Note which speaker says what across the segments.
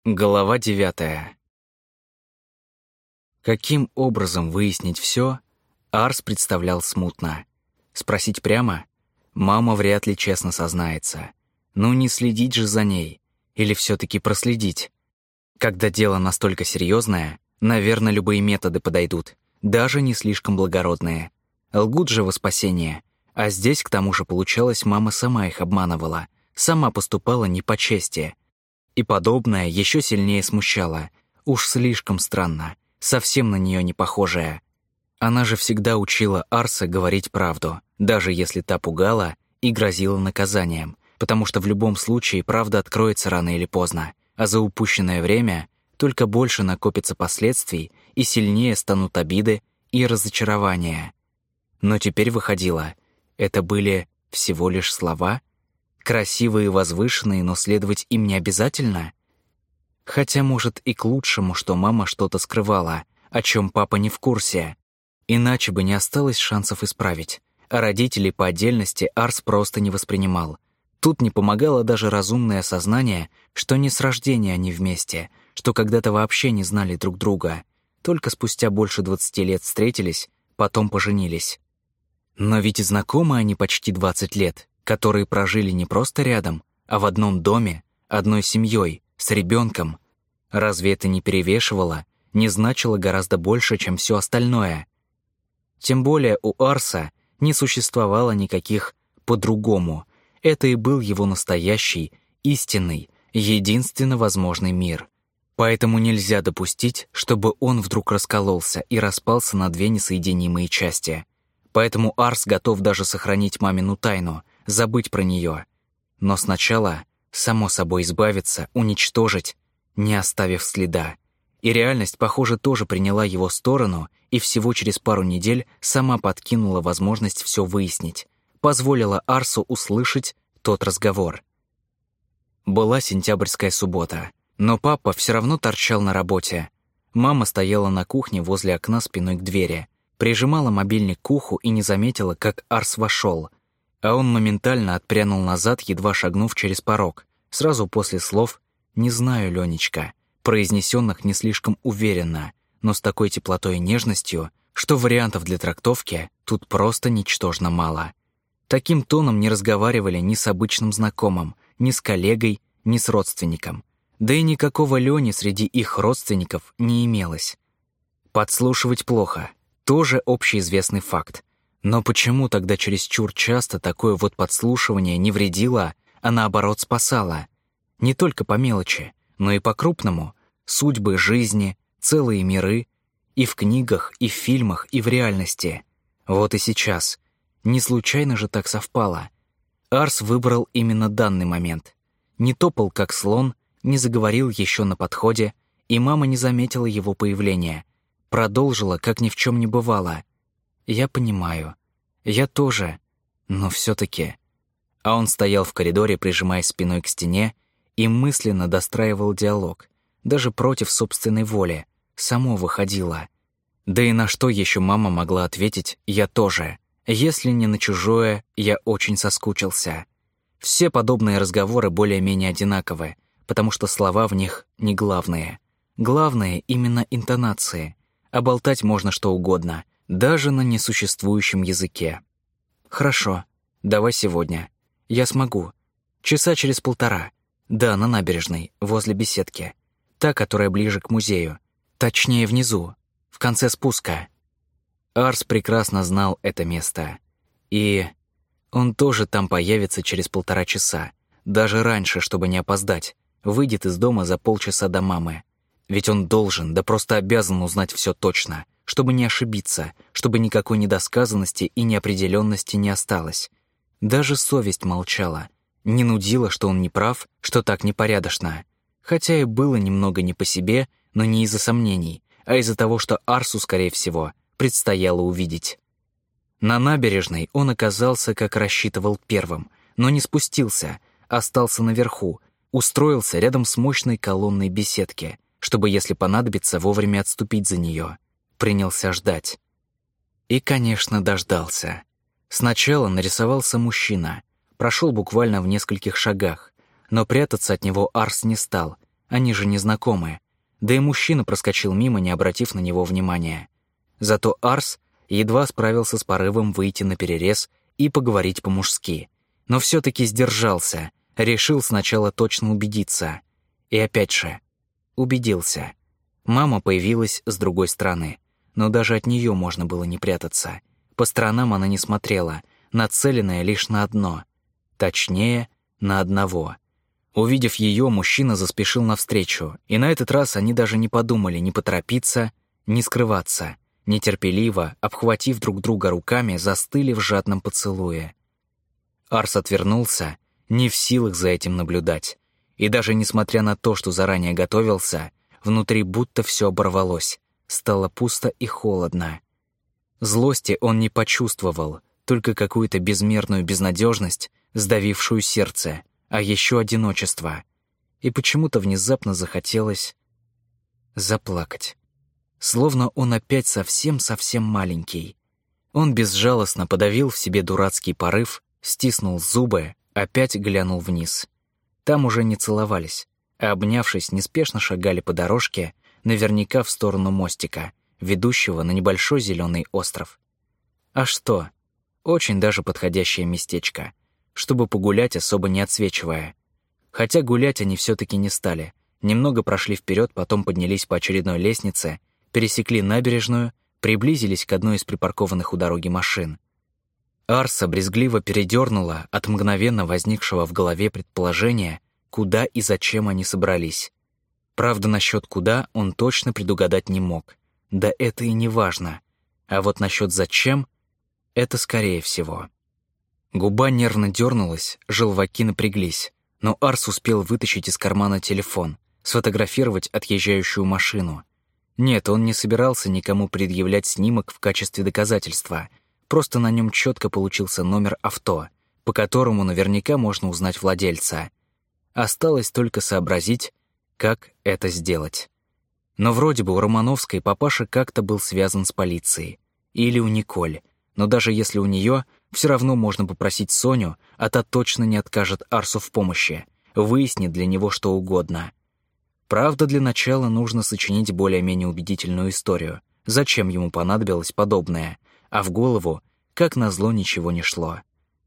Speaker 1: Глава 9. Каким образом выяснить все, Арс представлял смутно. Спросить прямо? Мама вряд ли честно сознается. Ну не следить же за ней. Или все-таки проследить? Когда дело настолько серьезное, наверное, любые методы подойдут, даже не слишком благородные. Лгут же во спасение. А здесь, к тому же, получалось, мама сама их обманывала, сама поступала не по чести. И подобное еще сильнее смущало. Уж слишком странно, совсем на нее не похожая. Она же всегда учила Арса говорить правду, даже если та пугала и грозила наказанием, потому что в любом случае правда откроется рано или поздно, а за упущенное время только больше накопится последствий и сильнее станут обиды и разочарования. Но теперь выходило, это были всего лишь слова? Красивые и возвышенные, но следовать им не обязательно? Хотя, может, и к лучшему, что мама что-то скрывала, о чем папа не в курсе. Иначе бы не осталось шансов исправить. А родителей по отдельности Арс просто не воспринимал. Тут не помогало даже разумное осознание, что не с рождения они вместе, что когда-то вообще не знали друг друга. Только спустя больше 20 лет встретились, потом поженились. Но ведь и знакомы они почти 20 лет, которые прожили не просто рядом, а в одном доме, одной семьей, с ребенком. Разве это не перевешивало, не значило гораздо больше, чем все остальное? Тем более у Арса не существовало никаких «по-другому». Это и был его настоящий, истинный, единственно возможный мир. Поэтому нельзя допустить, чтобы он вдруг раскололся и распался на две несоединимые части. Поэтому Арс готов даже сохранить мамину тайну, забыть про нее. Но сначала, само собой, избавиться, уничтожить, не оставив следа. И реальность, похоже, тоже приняла его сторону и всего через пару недель сама подкинула возможность все выяснить, позволила Арсу услышать тот разговор. Была сентябрьская суббота, но папа все равно торчал на работе. Мама стояла на кухне возле окна спиной к двери, прижимала мобильник к уху и не заметила, как Арс вошел. А он моментально отпрянул назад, едва шагнув через порог, сразу после слов «Не знаю, Ленечка», произнесенных не слишком уверенно, но с такой теплотой и нежностью, что вариантов для трактовки тут просто ничтожно мало. Таким тоном не разговаривали ни с обычным знакомым, ни с коллегой, ни с родственником. Да и никакого Лёни среди их родственников не имелось. Подслушивать плохо, тоже общеизвестный факт. Но почему тогда чересчур часто такое вот подслушивание не вредило, а наоборот спасало? Не только по мелочи, но и по-крупному. Судьбы жизни, целые миры. И в книгах, и в фильмах, и в реальности. Вот и сейчас. Не случайно же так совпало. Арс выбрал именно данный момент. Не топал, как слон, не заговорил еще на подходе, и мама не заметила его появления. Продолжила, как ни в чем не бывало. «Я понимаю. Я тоже. Но все-таки...» А он стоял в коридоре, прижимая спиной к стене, и мысленно достраивал диалог. Даже против собственной воли. Само выходило. Да и на что еще мама могла ответить «я тоже», если не на чужое «я очень соскучился». Все подобные разговоры более-менее одинаковы, потому что слова в них не главные. Главное именно интонации. А болтать можно что угодно, даже на несуществующем языке. «Хорошо, давай сегодня. Я смогу. Часа через 1,5. Да, на набережной, возле беседки. Та, которая ближе к музею. Точнее, внизу, в конце спуска». Арс прекрасно знал это место. И он тоже там появится через 1,5 часа. Даже раньше, чтобы не опоздать. Выйдет из дома за полчаса до мамы. Ведь он должен, да просто обязан узнать все точно, чтобы не ошибиться, чтобы никакой недосказанности и неопределенности не осталось. Даже совесть молчала, не нудила, что он не прав, что так непорядочно. Хотя и было немного не по себе, но не из-за сомнений, а из-за того, что Арсу, скорее всего, предстояло увидеть. На набережной он оказался, как рассчитывал, первым, но не спустился, остался наверху, устроился рядом с мощной колонной беседки, чтобы, если понадобится, вовремя отступить за нее. Принялся ждать. И, конечно, дождался. Сначала нарисовался мужчина, прошел буквально в нескольких шагах, но прятаться от него Арс не стал, Они же не знакомы. Да и мужчина проскочил мимо, не обратив на него внимания. Зато Арс едва справился с порывом выйти на перерез и поговорить по-мужски. Но все-таки сдержался, решил сначала точно убедиться. И опять же, убедился. Мама появилась с другой стороны, но даже от нее можно было не прятаться. По сторонам она не смотрела, нацеленная лишь на одно. Точнее, на одного. Увидев ее, мужчина заспешил навстречу, и на этот раз они даже не подумали ни поторопиться, ни скрываться. Нетерпеливо, обхватив друг друга руками, застыли в жадном поцелуе. Арс отвернулся, не в силах за этим наблюдать. И даже несмотря на то, что заранее готовился, внутри будто все оборвалось, стало пусто и холодно. Злости он не почувствовал, только какую-то безмерную безнадежность, сдавившую сердце, а еще одиночество. И почему-то внезапно захотелось заплакать. Словно он опять совсем-совсем маленький. Он безжалостно подавил в себе дурацкий порыв, стиснул зубы, опять глянул вниз. Там уже не целовались, а обнявшись, неспешно шагали по дорожке, наверняка в сторону мостика, ведущего на небольшой зеленый остров. А что? Очень даже подходящее местечко, чтобы погулять, особо не отсвечивая. Хотя гулять они все-таки не стали. Немного прошли вперед, потом поднялись по очередной лестнице, пересекли набережную, приблизились к одной из припаркованных у дороги машин. Арса брезгливо передернула от мгновенно возникшего в голове предположения, куда и зачем они собрались. Правда, насчет куда он точно предугадать не мог. Да это и не важно. А вот насчет зачем — это скорее всего. Губа нервно дернулась, желваки напряглись, но Арс успел вытащить из кармана телефон, сфотографировать отъезжающую машину. Нет, он не собирался никому предъявлять снимок в качестве доказательства, просто на нем четко получился номер авто, по которому наверняка можно узнать владельца. Осталось только сообразить, как это сделать. Но вроде бы у Романовской папаша как-то был связан с полицией. Или у Николь. Но даже если у нее, все равно можно попросить Соню, а та точно не откажет Арсу в помощи, выяснит для него что угодно. Правда, для начала нужно сочинить более-менее убедительную историю. Зачем ему понадобилось подобное? А в голову, как назло, ничего не шло.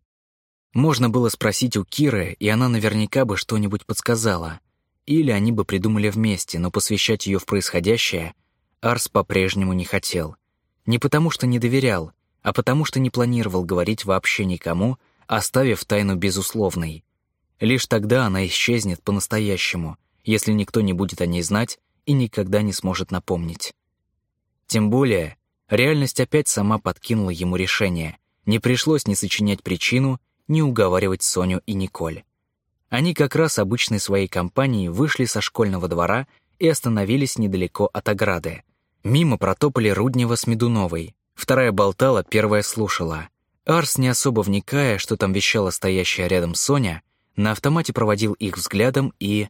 Speaker 1: Можно было спросить у Киры, и она наверняка бы что-нибудь подсказала. Или они бы придумали вместе, но посвящать ее в происходящее Арс по-прежнему не хотел. Не потому что не доверял, а потому что не планировал говорить вообще никому, оставив тайну безусловной. Лишь тогда она исчезнет по-настоящему, если никто не будет о ней знать и никогда не сможет напомнить. Тем более, реальность опять сама подкинула ему решение. Не пришлось ни сочинять причину, ни уговаривать Соню и Николь. Они как раз обычной своей компанией вышли со школьного двора и остановились недалеко от ограды. Мимо протопали Руднева с Медуновой. Вторая болтала, первая слушала. Арс, не особо вникая, что там вещала стоящая рядом Соня, на автомате проводил их взглядом и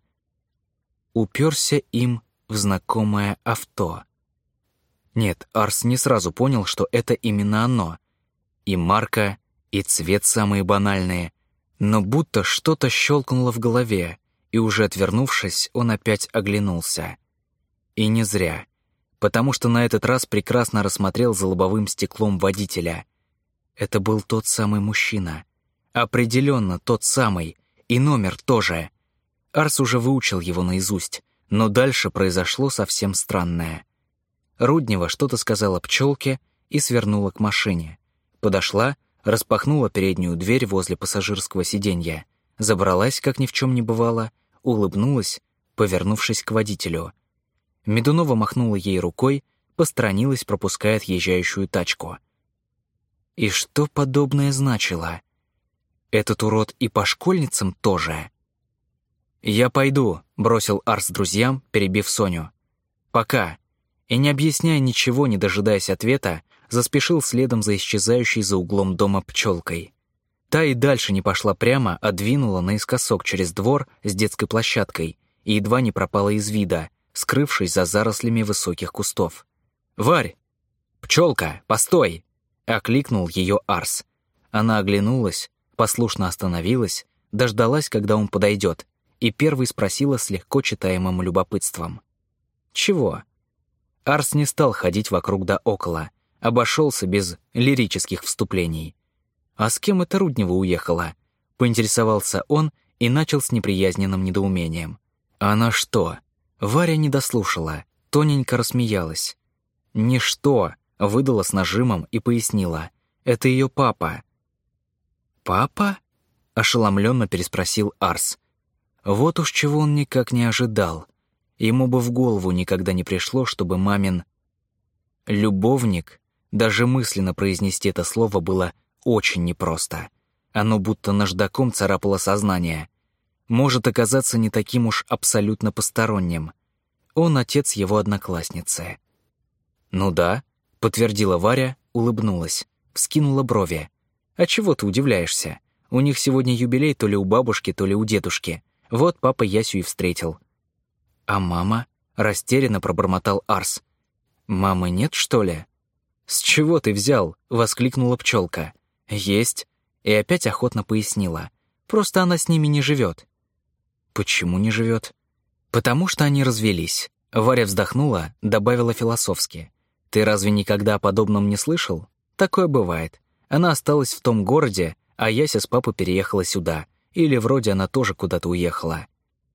Speaker 1: уперся им в знакомое авто. Нет, Арс не сразу понял, что это именно оно. И марка, и цвет самые банальные, но будто что-то щелкнуло в голове, и уже отвернувшись, он опять оглянулся. И не зря, потому что на этот раз прекрасно рассмотрел за лобовым стеклом водителя. Это был тот самый мужчина. Определенно тот самый, и номер тоже. Арс уже выучил его наизусть, но дальше произошло совсем странное. Руднева что-то сказала пчелке и свернула к машине. Подошла, распахнула переднюю дверь возле пассажирского сиденья, забралась, как ни в чем не бывало, улыбнулась, повернувшись к водителю. Медунова махнула ей рукой, посторонилась, пропуская отъезжающую тачку. И что подобное значило? Этот урод и по школьницам тоже? «Я пойду», — бросил Арс друзьям, перебив Соню. «Пока». И, не объясняя ничего, не дожидаясь ответа, заспешил следом за исчезающей за углом дома пчелкой. Та и дальше не пошла прямо, а двинула наискосок через двор с детской площадкой и едва не пропала из вида, скрывшись за зарослями высоких кустов. «Варь! Пчелка, постой!» — окликнул ее Арс. Она оглянулась, послушно остановилась, дождалась, когда он подойдет, и первой спросила с легко читаемым любопытством. «Чего?» Арс не стал ходить вокруг да около, обошелся без лирических вступлений. «А с кем это Руднева уехала?» — поинтересовался он и начал с неприязненным недоумением. «Она что?» Варя не дослушала, тоненько рассмеялась. «Ничто», — выдала с нажимом и пояснила. «Это ее папа». «Папа?» — ошеломленно переспросил Арс. Вот уж чего он никак не ожидал. Ему бы в голову никогда не пришло, чтобы мамин любовник, даже мысленно произнести это слово было очень непросто. Оно будто наждаком царапало сознание. Может оказаться не таким уж абсолютно посторонним. Он отец его одноклассницы. «Ну да», — подтвердила Варя, улыбнулась, вскинула брови. «А чего ты удивляешься? У них сегодня юбилей то ли у бабушки, то ли у дедушки. Вот папа Ясю и встретил». «А мама?» — растерянно пробормотал Арс. «Мамы нет, что ли?» «С чего ты взял?» — воскликнула пчелка. «Есть». И опять охотно пояснила. «Просто она с ними не живет». «Почему не живет?» «Потому что они развелись». Варя вздохнула, добавила философски. «Ты разве никогда о подобном не слышал? Такое бывает. Она осталась в том городе, а Яся с папой переехала сюда. Или вроде она тоже куда-то уехала».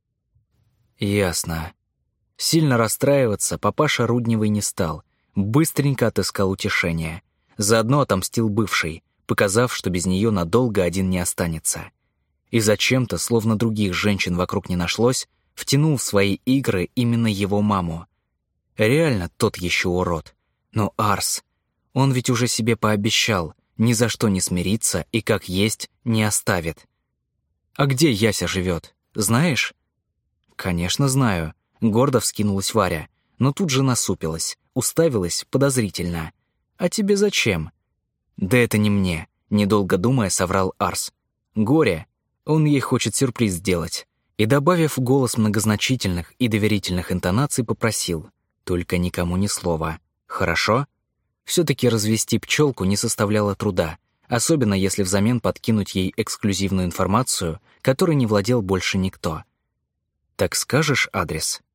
Speaker 1: «Ясно». Сильно расстраиваться папаша Рудневой не стал. Быстренько отыскал утешение. Заодно отомстил бывшей, показав, что без нее надолго один не останется. И зачем-то, словно других женщин вокруг не нашлось, втянул в свои игры именно его маму. Реально тот еще урод. Но Арс, он ведь уже себе пообещал, ни за что не смирится и как есть не оставит. «А где Яся живет, знаешь?» «Конечно знаю», — гордо вскинулась Варя, но тут же насупилась, уставилась подозрительно. «А тебе зачем?» «Да это не мне», — недолго думая соврал Арс. «Горе, он ей хочет сюрприз сделать». И, добавив в голос многозначительных и доверительных интонаций, попросил: «Только никому ни слова. Хорошо?» Все-таки развести пчелку не составляло труда, особенно если взамен подкинуть ей эксклюзивную информацию, которой не владел больше никто. «Так скажешь адрес?»